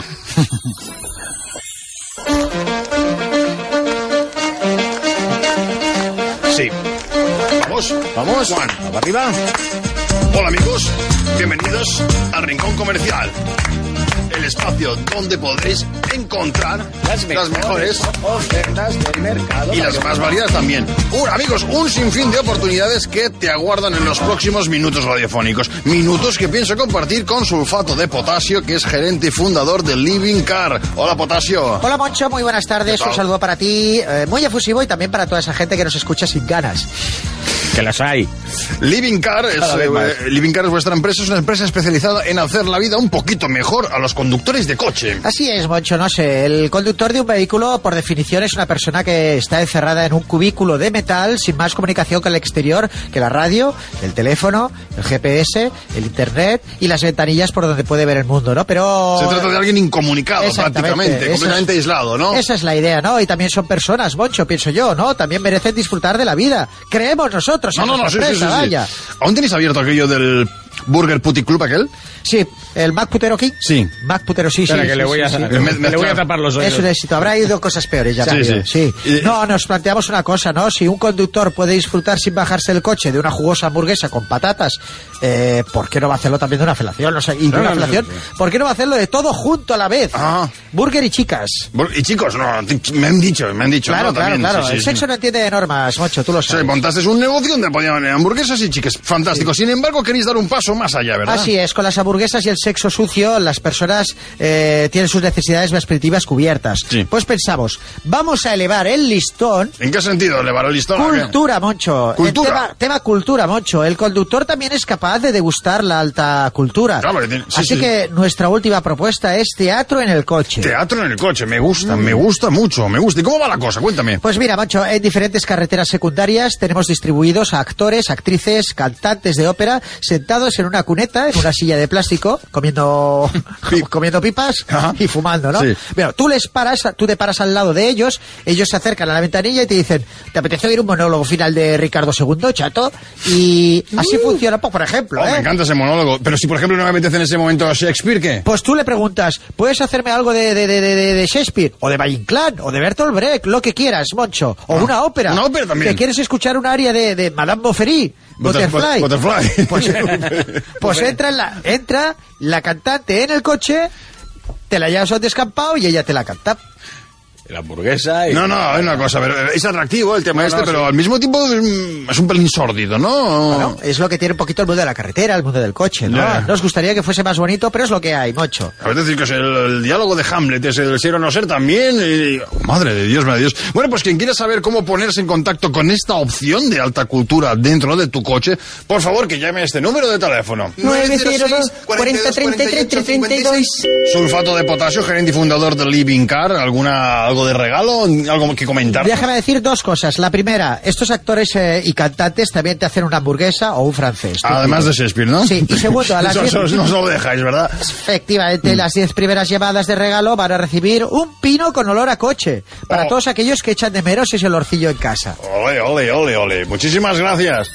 [SPEAKER 2] Sí. Vamos, vamos. Juan, para arriba. Hola amigos, bienvenidos al Rincón Comercial. El espacio donde podréis encontrar las mejores
[SPEAKER 1] ofertas del mercado.
[SPEAKER 2] y las más variadas también. Uh, amigos, un sinfín de oportunidades que te aguardan en los próximos minutos radiofónicos. Minutos que pienso compartir con Sulfato de Potasio, que es gerente y fundador de Living Car. Hola, Potasio.
[SPEAKER 1] Hola, Moncho, muy buenas tardes. Un saludo para ti, eh, muy efusivo, y también para toda esa gente que nos escucha sin ganas.
[SPEAKER 4] Que las hay.
[SPEAKER 2] Living Car es,
[SPEAKER 1] Cada vez más.
[SPEAKER 2] eh, Living Car es vuestra empresa, es una empresa especializada en hacer la vida un poquito mejor a los conductores de coche.
[SPEAKER 1] Así es, Moncho, no sé. El conductor de un vehículo, por definición, es una persona que está encerrada en un cubículo de metal sin más comunicación con el exterior que la radio, el teléfono, el G P S, el internet y las ventanillas por donde puede ver el mundo, ¿no? Pero...
[SPEAKER 2] Se trata de alguien incomunicado
[SPEAKER 1] Exactamente,
[SPEAKER 2] prácticamente,
[SPEAKER 1] esa
[SPEAKER 2] completamente
[SPEAKER 1] es-
[SPEAKER 2] aislado, ¿no?
[SPEAKER 1] Esa es la idea, ¿no? Y también son personas, Moncho, pienso yo, ¿no? También merecen disfrutar de la vida. Creemos nosotros
[SPEAKER 2] No,
[SPEAKER 1] en
[SPEAKER 2] no, no, sí,
[SPEAKER 1] nuestra
[SPEAKER 2] sí, sí,
[SPEAKER 1] empresa,
[SPEAKER 2] sí.
[SPEAKER 1] vaya.
[SPEAKER 2] ¿Aún tenéis abierto aquello del Burger Putty Club aquel?
[SPEAKER 1] Sí, el Mac Putero aquí.
[SPEAKER 2] Sí.
[SPEAKER 1] Mac Putero, sí,
[SPEAKER 4] Espera,
[SPEAKER 1] sí.
[SPEAKER 4] que
[SPEAKER 1] sí,
[SPEAKER 4] le voy
[SPEAKER 1] sí,
[SPEAKER 4] a,
[SPEAKER 1] sí.
[SPEAKER 4] me, me le voy a tapar los oídos.
[SPEAKER 1] Es un éxito. Habrá ido cosas peores ya.
[SPEAKER 2] Sí,
[SPEAKER 1] también,
[SPEAKER 2] sí.
[SPEAKER 1] sí. No, nos planteamos una cosa, ¿no? Si un conductor puede disfrutar sin bajarse del coche de una jugosa hamburguesa con patatas, eh, ¿por qué no va a hacerlo también de una felación? O sea, y de
[SPEAKER 2] No,
[SPEAKER 1] una
[SPEAKER 2] no, no,
[SPEAKER 1] felación,
[SPEAKER 2] no.
[SPEAKER 1] ¿por qué no va a hacerlo de todo junto a la vez?
[SPEAKER 2] Ah.
[SPEAKER 1] Burger y chicas.
[SPEAKER 2] Bur- Y chicos, no, t- me han dicho, me han dicho.
[SPEAKER 1] Claro,
[SPEAKER 2] ¿no?
[SPEAKER 1] claro,
[SPEAKER 2] También,
[SPEAKER 1] claro.
[SPEAKER 2] sí, sí,
[SPEAKER 1] el
[SPEAKER 2] sí.
[SPEAKER 1] sexo no entiende de normas, Mocho, tú lo
[SPEAKER 2] O sea,
[SPEAKER 1] sabes.
[SPEAKER 2] montasteis un negocio donde podían haber hamburguesas y chicas. Fantástico. Sin embargo, queréis dar un paso más allá, ¿verdad?
[SPEAKER 1] Así es, con las hamburguesas y el sexo sucio, las personas eh, tienen sus necesidades más primitivas cubiertas.
[SPEAKER 2] Sí.
[SPEAKER 1] Pues pensamos, vamos a elevar el listón.
[SPEAKER 2] ¿En qué sentido? ¿Elevar el listón? ¿A qué?
[SPEAKER 1] Cultura, Moncho.
[SPEAKER 2] Cultura.
[SPEAKER 1] El tema, tema cultura, Moncho. El conductor también es capaz de degustar la alta cultura.
[SPEAKER 2] Claro, que tiene- sí,
[SPEAKER 1] Así
[SPEAKER 2] sí.
[SPEAKER 1] que nuestra última propuesta es teatro en el coche.
[SPEAKER 2] Teatro en el coche, me gusta, me gusta mucho, me gusta. ¿Y cómo va la cosa? Cuéntame.
[SPEAKER 1] Pues mira, Moncho, en diferentes carreteras secundarias tenemos distribuidos a actores, actrices, cantantes de ópera sentados en una cuneta, en una silla de plástico, comiendo, comiendo pipas
[SPEAKER 2] Ajá.
[SPEAKER 1] y fumando, ¿no?
[SPEAKER 2] Sí.
[SPEAKER 1] Pero tú les paras, tú te paras al lado de ellos, ellos se acercan a la ventanilla y te dicen, ¿te apetece oír un monólogo final de Ricardo segundo, chato? Y así funciona, pues, por ejemplo,
[SPEAKER 2] Oh,
[SPEAKER 1] ¿eh?
[SPEAKER 2] me encanta ese monólogo. Pero si, por ejemplo, no me apetece en ese momento Shakespeare, ¿qué?
[SPEAKER 1] Pues tú le preguntas, ¿puedes hacerme algo de, de, de, de, de Shakespeare? O de Valle Inclán, o de Bertolt Brecht, lo que quieras, Moncho. O
[SPEAKER 2] Ah,
[SPEAKER 1] una ópera.
[SPEAKER 2] una ópera también.
[SPEAKER 1] ¿Que quieres escuchar un aria de, de Madame Bovary?
[SPEAKER 2] Butter-
[SPEAKER 1] Butterfly.
[SPEAKER 2] Butterfly.
[SPEAKER 1] Pues, pues entra, en la, entra la cantante en el coche, te la llevas a un descampado y ella te la canta.
[SPEAKER 12] la hamburguesa... Y...
[SPEAKER 2] No, no, hay una cosa, pero es atractivo el tema
[SPEAKER 12] No,
[SPEAKER 2] este,
[SPEAKER 12] no,
[SPEAKER 2] pero
[SPEAKER 12] sí.
[SPEAKER 2] al mismo tiempo es, es un pelín sórdido, ¿no?
[SPEAKER 1] Bueno, es lo que tiene un poquito el mundo de la carretera, el mundo del coche, ¿no?
[SPEAKER 2] Ya.
[SPEAKER 1] Nos gustaría que fuese más bonito, pero es lo que hay, mocho.
[SPEAKER 2] A veces decir que es el, el diálogo de Hamlet, es el ser o no ser también. Y, oh, madre de Dios, madre de Dios. Bueno, pues quien quiera saber cómo ponerse en contacto con esta opción de alta cultura dentro de tu coche, por favor que llame a este número de teléfono.
[SPEAKER 1] nueve cero dos, cuarenta, treinta y tres, treinta y dos.
[SPEAKER 2] Sulfato de potasio, gerente y fundador de Living Car. ¿Alguna, algo de regalo? ¿Algo que comentar?
[SPEAKER 1] Déjame decir dos cosas. La primera, estos actores eh, y cantantes también te hacen una hamburguesa o un francés.
[SPEAKER 2] Además de Shakespeare, ¿no?
[SPEAKER 1] Sí, y segundo, a las
[SPEAKER 2] Eso-
[SPEAKER 1] diez...
[SPEAKER 2] eso no se lo dejáis, ¿verdad?
[SPEAKER 1] Efectivamente, las diez primeras llamadas de regalo van a recibir un pino con olor a coche. Para
[SPEAKER 2] Oh.
[SPEAKER 1] todos aquellos que echan de menos ese olorcillo en casa.
[SPEAKER 2] Ole, ole, ole, ole. Muchísimas gracias.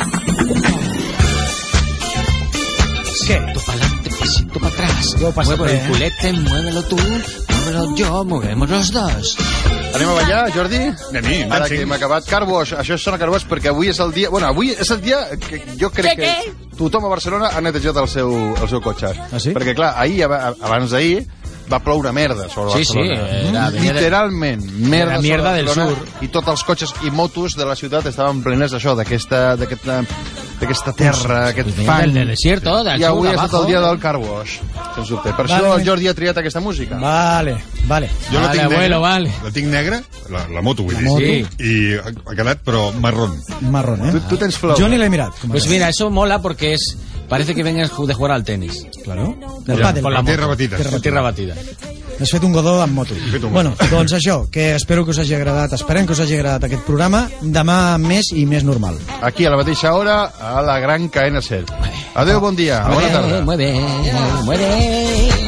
[SPEAKER 4] ¿Qué? Tú pa'lante, pasito para atrás.
[SPEAKER 10] Yo paso
[SPEAKER 4] Muevo el
[SPEAKER 10] bien.
[SPEAKER 4] culete, muévelo tú, muévelo yo, movemos los dos.
[SPEAKER 2] Anem a ballar, Jordi?
[SPEAKER 3] Anem-hi,
[SPEAKER 2] Ara
[SPEAKER 3] dancing.
[SPEAKER 2] que hem acabat Carwash, això sona Carwash perquè avui és el dia... Bueno, avui és el dia que jo crec
[SPEAKER 10] Què,
[SPEAKER 2] que tothom a Barcelona ha netejat el seu, el seu cotxe.
[SPEAKER 4] Ah, sí?
[SPEAKER 2] Perquè, clar, ahir, aba- abans d'ahir, va ploure merda sobre
[SPEAKER 4] Sí, sí,
[SPEAKER 2] Barcelona.
[SPEAKER 4] era- venia de-
[SPEAKER 2] Literalment, merda,
[SPEAKER 4] la mierda
[SPEAKER 2] sobre
[SPEAKER 4] del
[SPEAKER 2] Barcelona,
[SPEAKER 4] sur.
[SPEAKER 2] I tots els cotxes i motos de la ciutat estaven plenes d'això, d'aquesta d'aquesta d'aquesta terra, aquest
[SPEAKER 4] Pues
[SPEAKER 2] fang.
[SPEAKER 4] del- del desierto, del
[SPEAKER 2] I avui
[SPEAKER 4] sur,
[SPEAKER 2] ha estat
[SPEAKER 4] abajo.
[SPEAKER 2] el dia del Carwash, sens dubte. Per
[SPEAKER 13] Vale,
[SPEAKER 2] això el
[SPEAKER 13] vale.
[SPEAKER 2] Jordi ha triat aquesta música.
[SPEAKER 13] Vale, vale.
[SPEAKER 3] Jo la
[SPEAKER 4] Vale,
[SPEAKER 3] tinc negra,
[SPEAKER 4] abuelo, vale.
[SPEAKER 3] la tinc negra, la, la moto vull
[SPEAKER 13] La
[SPEAKER 3] dir,
[SPEAKER 13] moto.
[SPEAKER 3] sí. I ha, ha quedat però marrón.
[SPEAKER 13] Marrón, ¿eh?
[SPEAKER 2] Tu, tu tens flow.
[SPEAKER 13] Jo ni l'he mirat. Com
[SPEAKER 4] Pues
[SPEAKER 13] es-
[SPEAKER 4] mira, eso mola porque es... Parece que vengas de jugar al tenis.
[SPEAKER 13] Claro. Del
[SPEAKER 4] Con,
[SPEAKER 13] pàdel.
[SPEAKER 4] con la
[SPEAKER 3] Tierra
[SPEAKER 4] moto.
[SPEAKER 3] batida.
[SPEAKER 4] Con tierra batida.
[SPEAKER 13] Has fet un godó amb moto.
[SPEAKER 3] fet un
[SPEAKER 13] Bueno, doncs això, que espero que us hagi agradat, esperem que us hagi agradat aquest programa, demà més i més normal.
[SPEAKER 2] Aquí a la mateixa hora a la gran cadena SER. Adéu, bon dia. Bona tarda.
[SPEAKER 4] Mueve, mueve, mueve.